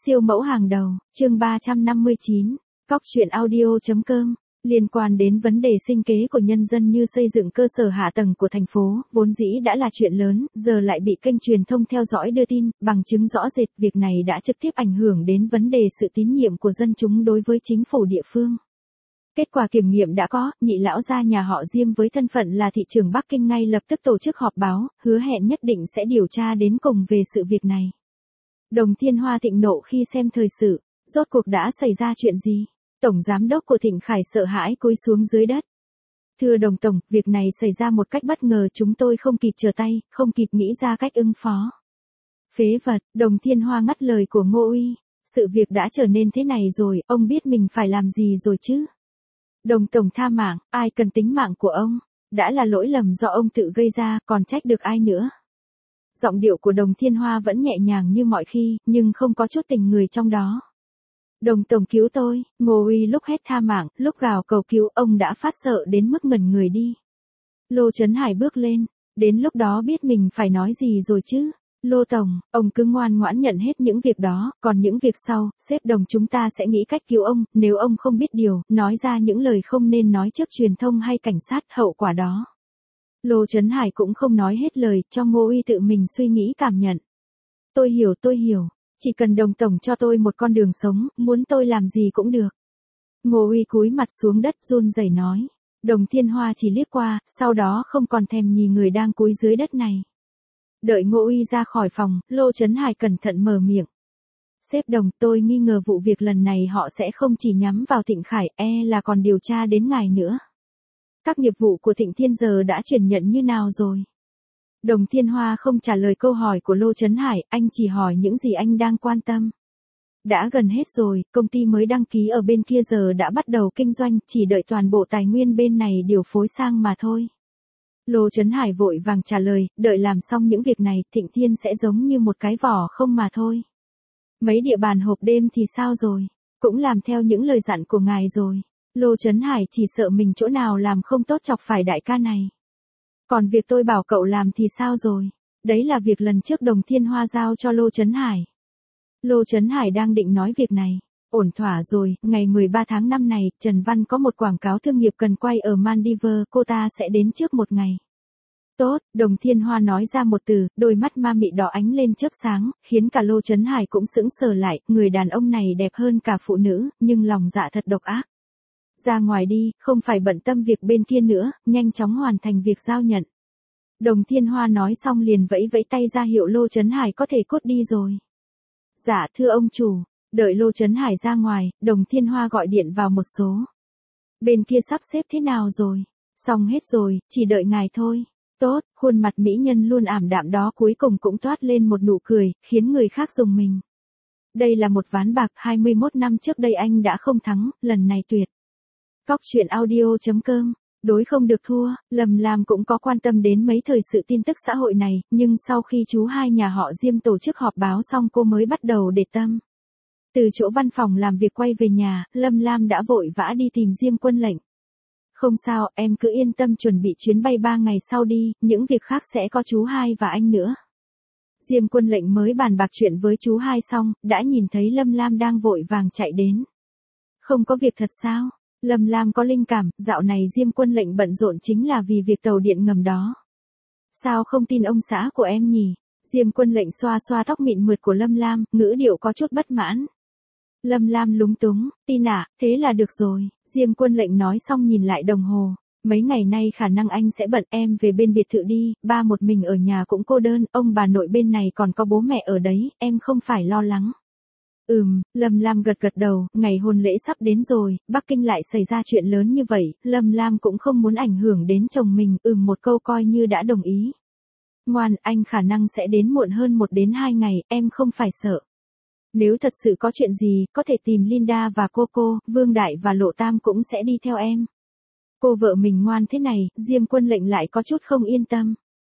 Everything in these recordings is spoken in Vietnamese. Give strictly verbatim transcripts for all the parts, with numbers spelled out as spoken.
Siêu mẫu hàng đầu, chương ba trăm năm mươi chín, cóc truyện audio.com. Liên quan đến vấn đề sinh kế của nhân dân như xây dựng cơ sở hạ tầng của thành phố, vốn dĩ đã là chuyện lớn, giờ lại bị kênh truyền thông theo dõi đưa tin, bằng chứng rõ rệt việc này đã trực tiếp ảnh hưởng đến vấn đề sự tín nhiệm của dân chúng đối với chính phủ địa phương. Kết quả kiểm nghiệm đã có, nhị lão gia nhà họ Diêm với thân phận là thị trưởng Bắc Kinh ngay lập tức tổ chức họp báo, hứa hẹn nhất định sẽ điều tra đến cùng về sự việc này. Đồng Thiên Hoa thịnh nộ khi xem thời sự, rốt cuộc đã xảy ra chuyện gì? Tổng giám đốc của Thịnh Khải sợ hãi cúi xuống dưới đất. Thưa Đồng Tổng, việc này xảy ra một cách bất ngờ, chúng tôi không kịp trở tay, không kịp nghĩ ra cách ứng phó. Phế vật, Đồng Thiên Hoa ngắt lời của Ngô Uy, sự việc đã trở nên thế này rồi, ông biết mình phải làm gì rồi chứ? Đồng Tổng tha mạng, ai cần tính mạng của ông? Đã là lỗi lầm do ông tự gây ra, còn trách được ai nữa? Giọng điệu của Đồng Thiên Hoa vẫn nhẹ nhàng như mọi khi, nhưng không có chút tình người trong đó. Đồng Tổng cứu tôi, Ngô Uy lúc hét tha mạng, lúc gào cầu cứu, ông đã phát sợ đến mức ngẩn người đi. Lô Chấn Hải bước lên, đến lúc đó biết mình phải nói gì rồi chứ. Lô Tổng, ông cứ ngoan ngoãn nhận hết những việc đó, còn những việc sau, sếp Đồng chúng ta sẽ nghĩ cách cứu ông, nếu ông không biết điều, nói ra những lời không nên nói trước truyền thông hay cảnh sát, hậu quả đó. Lô Chấn Hải cũng không nói hết lời, cho Ngô Uy tự mình suy nghĩ cảm nhận. Tôi hiểu tôi hiểu, chỉ cần Đồng Tổng cho tôi một con đường sống, muốn tôi làm gì cũng được. Ngô Uy cúi mặt xuống đất run rẩy nói. Đồng Thiên Hoa chỉ liếc qua, sau đó không còn thèm nhìn người đang cúi dưới đất này. Đợi Ngô Uy ra khỏi phòng, Lô Chấn Hải cẩn thận mở miệng. Sếp Đồng, tôi nghi ngờ vụ việc lần này họ sẽ không chỉ nhắm vào Thịnh Khải, e là còn điều tra đến ngài nữa. Các nghiệp vụ của Thịnh Thiên giờ đã chuyển nhận như nào rồi? Đồng Thiên Hoa không trả lời câu hỏi của Lô Chấn Hải, anh chỉ hỏi những gì anh đang quan tâm. Đã gần hết rồi, công ty mới đăng ký ở bên kia giờ đã bắt đầu kinh doanh, chỉ đợi toàn bộ tài nguyên bên này điều phối sang mà thôi. Lô Chấn Hải vội vàng trả lời, đợi làm xong những việc này, Thịnh Thiên sẽ giống như một cái vỏ không mà thôi. Mấy địa bàn hộp đêm thì sao rồi? Cũng làm theo những lời dặn của ngài rồi. Lô Chấn Hải chỉ sợ mình chỗ nào làm không tốt chọc phải đại ca này. Còn việc tôi bảo cậu làm thì sao rồi? Đấy là việc lần trước Đồng Thiên Hoa giao cho Lô Chấn Hải. Lô Chấn Hải đang định nói việc này. Ổn thỏa rồi, ngày mười ba tháng năm này, Trần Văn có một quảng cáo thương nghiệp cần quay ở Maldives, cô ta sẽ đến trước một ngày. Tốt, Đồng Thiên Hoa nói ra một từ, đôi mắt ma mị đỏ ánh lên chớp sáng, khiến cả Lô Chấn Hải cũng sững sờ lại, người đàn ông này đẹp hơn cả phụ nữ, nhưng lòng dạ thật độc ác. Ra ngoài đi, không phải bận tâm việc bên kia nữa, nhanh chóng hoàn thành việc giao nhận. Đồng Thiên Hoa nói xong liền vẫy vẫy tay ra hiệu Lô Chấn Hải có thể cút đi rồi. Dạ thưa ông chủ, đợi Lô Chấn Hải ra ngoài, Đồng Thiên Hoa gọi điện vào một số. Bên kia sắp xếp thế nào rồi? Xong hết rồi, chỉ đợi ngài thôi. Tốt, khuôn mặt mỹ nhân luôn ảm đạm đó cuối cùng cũng toát lên một nụ cười, khiến người khác rùng mình. Đây là một ván bạc, hai mươi mốt năm trước đây anh đã không thắng, lần này tuyệt. Cóc truyện audio.com, đối không được thua, Lâm Lam cũng có quan tâm đến mấy thời sự tin tức xã hội này, nhưng sau khi chú hai nhà họ Diêm tổ chức họp báo xong cô mới bắt đầu để tâm. Từ chỗ văn phòng làm việc quay về nhà, Lâm Lam đã vội vã đi tìm Diêm Quân Lệnh. Không sao, em cứ yên tâm chuẩn bị chuyến bay ba ngày sau đi, những việc khác sẽ có chú hai và anh nữa. Diêm Quân Lệnh mới bàn bạc chuyện với chú hai xong, đã nhìn thấy Lâm Lam đang vội vàng chạy đến. Không có việc thật sao? Lâm Lam có linh cảm, dạo này Diêm Quân Lệnh bận rộn chính là vì việc tàu điện ngầm đó. Sao không tin ông xã của em nhỉ? Diêm Quân Lệnh xoa xoa tóc mịn mượt của Lâm Lam, ngữ điệu có chút bất mãn. Lâm Lam lúng túng, tin à, thế là được rồi. Diêm Quân Lệnh nói xong nhìn lại đồng hồ. Mấy ngày nay khả năng anh sẽ bận, em về bên biệt thự đi, ba một mình ở nhà cũng cô đơn, ông bà nội bên này còn có bố mẹ ở đấy, em không phải lo lắng. Ừm, Lâm Lam gật gật đầu, ngày hôn lễ sắp đến rồi, Bắc Kinh lại xảy ra chuyện lớn như vậy, Lâm Lam cũng không muốn ảnh hưởng đến chồng mình, ừm một câu coi như đã đồng ý. Ngoan, anh khả năng sẽ đến muộn hơn một đến hai ngày, em không phải sợ. Nếu thật sự có chuyện gì, có thể tìm Linda và Coco, Vương Đại và Lộ Tam cũng sẽ đi theo em. Cô vợ mình ngoan thế này, Diêm Quân Lệnh lại có chút không yên tâm.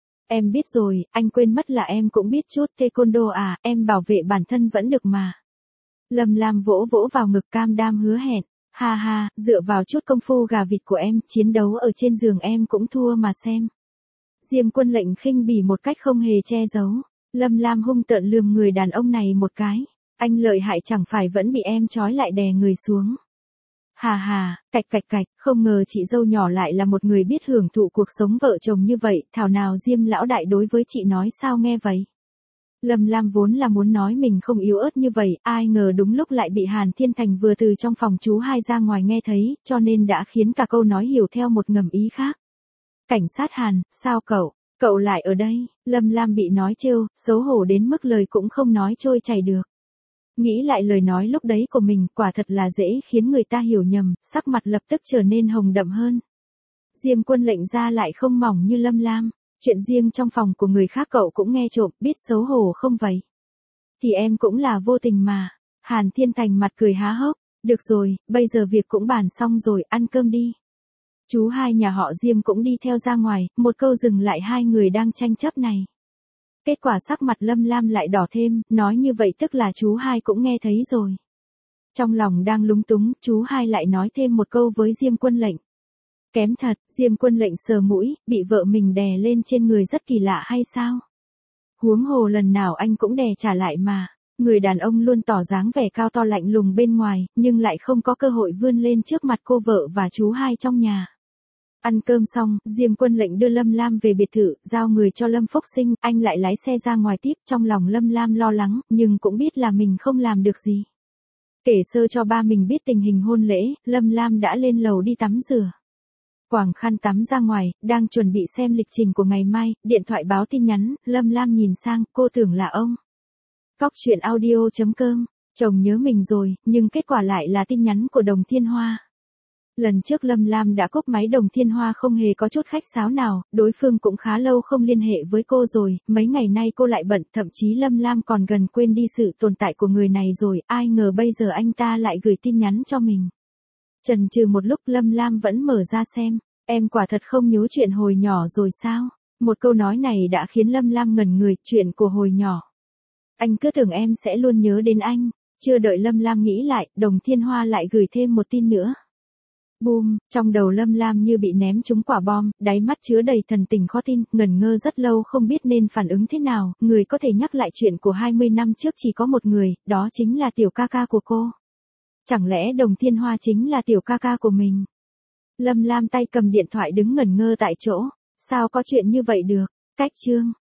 Em biết rồi, anh quên mất là em cũng biết chút taekwondo à, em bảo vệ bản thân vẫn được mà. Lâm Lam vỗ vỗ vào ngực cam đam hứa hẹn. Ha ha, dựa vào chút công phu gà vịt của em, chiến đấu ở trên giường em cũng thua mà xem. Diêm Quân Lệnh khinh bỉ một cách không hề che giấu. Lâm Lam hung tợn lườm người đàn ông này một cái. Anh lợi hại chẳng phải vẫn bị em trói lại đè người xuống. Hà hà, cạch cạch cạch, không ngờ chị dâu nhỏ lại là một người biết hưởng thụ cuộc sống vợ chồng như vậy, thảo nào Diêm lão đại đối với chị nói sao nghe vậy. Lâm Lam vốn là muốn nói mình không yếu ớt như vậy, ai ngờ đúng lúc lại bị Hàn Thiên Thành vừa từ trong phòng chú hai ra ngoài nghe thấy, cho nên đã khiến cả câu nói hiểu theo một ngầm ý khác. Cảnh sát Hàn, sao cậu, cậu lại ở đây? Lâm Lam bị nói trêu, xấu hổ đến mức lời cũng không nói trôi chảy được. Nghĩ lại lời nói lúc đấy của mình, quả thật là dễ khiến người ta hiểu nhầm, sắc mặt lập tức trở nên hồng đậm hơn. Diêm Quân Lệnh ra lại không mỏng như Lâm Lam. Chuyện riêng trong phòng của người khác cậu cũng nghe trộm, biết xấu hổ không vậy? Thì em cũng là vô tình mà. Hàn Thiên Thành mặt cười há hốc. Được rồi, bây giờ việc cũng bàn xong rồi, ăn cơm đi. Chú hai nhà họ Diêm cũng đi theo ra ngoài, một câu dừng lại hai người đang tranh chấp này. Kết quả sắc mặt Lâm Lam lại đỏ thêm, nói như vậy tức là chú hai cũng nghe thấy rồi. Trong lòng đang lúng túng, chú hai lại nói thêm một câu với Diêm Quân Lệnh. Kém thật, Diêm Quân Lệnh sờ mũi, bị vợ mình đè lên trên người rất kỳ lạ hay sao? Huống hồ lần nào anh cũng đè trả lại mà. Người đàn ông luôn tỏ dáng vẻ cao to lạnh lùng bên ngoài, nhưng lại không có cơ hội vươn lên trước mặt cô vợ và chú hai trong nhà. Ăn cơm xong, Diêm Quân Lệnh đưa Lâm Lam về biệt thự, giao người cho Lâm Phúc Sinh, anh lại lái xe ra ngoài tiếp, trong lòng Lâm Lam lo lắng, nhưng cũng biết là mình không làm được gì. Kể sơ cho ba mình biết tình hình hôn lễ, Lâm Lam đã lên lầu đi tắm rửa. Quàng khăn tắm ra ngoài, đang chuẩn bị xem lịch trình của ngày mai, điện thoại báo tin nhắn, Lâm Lam nhìn sang, cô tưởng là ông. Cóc truyện audio chấm com, chồng nhớ mình rồi, nhưng kết quả lại là tin nhắn của Đồng Thiên Hoa. Lần trước Lâm Lam đã cúp máy, Đồng Thiên Hoa không hề có chút khách sáo nào, đối phương cũng khá lâu không liên hệ với cô rồi, mấy ngày nay cô lại bận, thậm chí Lâm Lam còn gần quên đi sự tồn tại của người này rồi, ai ngờ bây giờ anh ta lại gửi tin nhắn cho mình. Chần chừ một lúc Lâm Lam vẫn mở ra xem, em quả thật không nhớ chuyện hồi nhỏ rồi sao? Một câu nói này đã khiến Lâm Lam ngẩn người, chuyện của hồi nhỏ. Anh cứ tưởng em sẽ luôn nhớ đến anh, chưa đợi Lâm Lam nghĩ lại, Đồng Thiên Hoa lại gửi thêm một tin nữa. Boom, trong đầu Lâm Lam như bị ném trúng quả bom, đáy mắt chứa đầy thần tình khó tin, ngẩn ngơ rất lâu không biết nên phản ứng thế nào, người có thể nhắc lại chuyện của hai mươi năm trước chỉ có một người, đó chính là tiểu ca ca của cô. Chẳng lẽ Đồng Thiên Hoa chính là tiểu ca ca của mình? Lâm Lam tay cầm điện thoại đứng ngẩn ngơ tại chỗ, sao có chuyện như vậy được? Cách chương